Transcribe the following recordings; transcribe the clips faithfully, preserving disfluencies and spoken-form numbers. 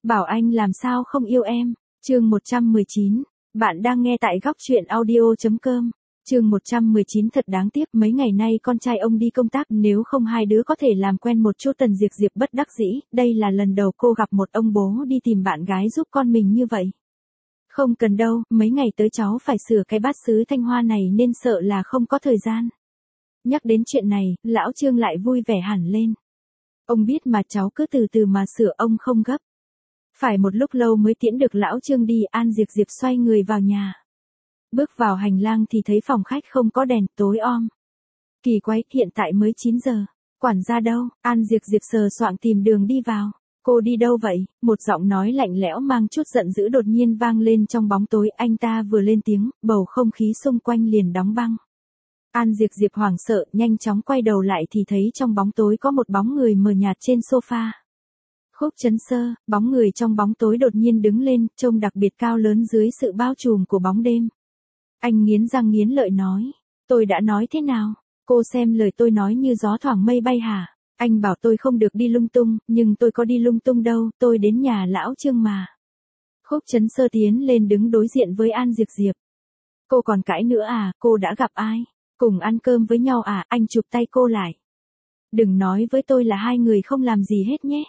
Bảo anh làm sao không yêu em. Chương một trăm mười chín. Bạn đang nghe tại góc truyện audio chấm com. Chương một trăm mười chín thật đáng tiếc, mấy ngày nay con trai ông đi công tác, nếu không hai đứa có thể làm quen một chút. Tần Diệp Diệp bất đắc dĩ, đây là lần đầu cô gặp một ông bố đi tìm bạn gái giúp con mình như vậy. Không cần đâu, mấy ngày tới cháu phải sửa cái bát sứ Thanh Hoa này nên sợ là không có thời gian. Nhắc đến chuyện này, lão Trương lại vui vẻ hẳn lên. Ông biết mà, cháu cứ từ từ mà sửa, ông không gấp. Phải một lúc lâu mới tiễn được lão Trương đi, An Diệp Diệp xoay người vào nhà. Bước vào hành lang thì thấy phòng khách không có đèn, tối om. Kỳ quái, hiện tại mới chín giờ. Quản gia đâu? An Diệp Diệp sờ soạng tìm đường đi vào. Cô đi đâu vậy? Một giọng nói lạnh lẽo mang chút giận dữ đột nhiên vang lên trong bóng tối. Anh ta vừa lên tiếng, bầu không khí xung quanh liền đóng băng. An Diệp Diệp hoảng sợ, nhanh chóng quay đầu lại thì thấy trong bóng tối có một bóng người mờ nhạt trên sofa. Khúc Chấn Sơ, bóng người trong bóng tối đột nhiên đứng lên, trông đặc biệt cao lớn dưới sự bao trùm của bóng đêm. Anh nghiến răng nghiến lợi nói, tôi đã nói thế nào? Cô xem lời tôi nói như gió thoảng mây bay hả? Anh bảo tôi không được đi lung tung, nhưng tôi có đi lung tung đâu, tôi đến nhà lão Trương mà. Khúc Chấn Sơ tiến lên đứng đối diện với An Diệp Diệp. Cô còn cãi nữa à, cô đã gặp ai? Cùng ăn cơm với nhau à? Anh chụp tay cô lại. Đừng nói với tôi là hai người không làm gì hết nhé.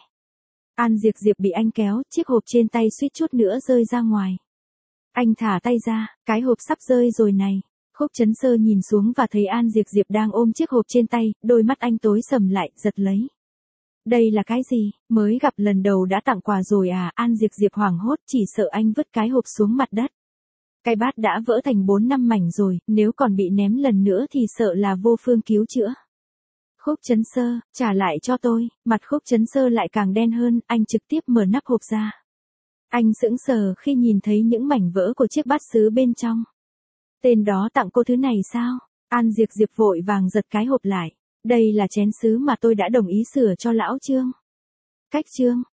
An Diệp Diệp bị anh kéo, chiếc hộp trên tay suýt chút nữa rơi ra ngoài. Anh thả tay ra, cái hộp sắp rơi rồi này. Khúc Chấn Sơ nhìn xuống và thấy An Diệp Diệp đang ôm chiếc hộp trên tay, đôi mắt anh tối sầm lại, giật lấy. Đây là cái gì? Mới gặp lần đầu đã tặng quà rồi à? An Diệp Diệp hoảng hốt, chỉ sợ anh vứt cái hộp xuống mặt đất. Cái bát đã vỡ thành bốn năm mảnh rồi, nếu còn bị ném lần nữa thì sợ là vô phương cứu chữa. Khúc Chấn Sơ, trả lại cho tôi. Mặt Khúc Chấn Sơ lại càng đen hơn, anh trực tiếp mở nắp hộp ra. Anh sững sờ khi nhìn thấy những mảnh vỡ của chiếc bát sứ bên trong. Tên đó tặng cô thứ này sao? An Diệp Diệp vội vàng giật cái hộp lại. Đây là chén sứ mà tôi đã đồng ý sửa cho lão Trương. Cách Trương,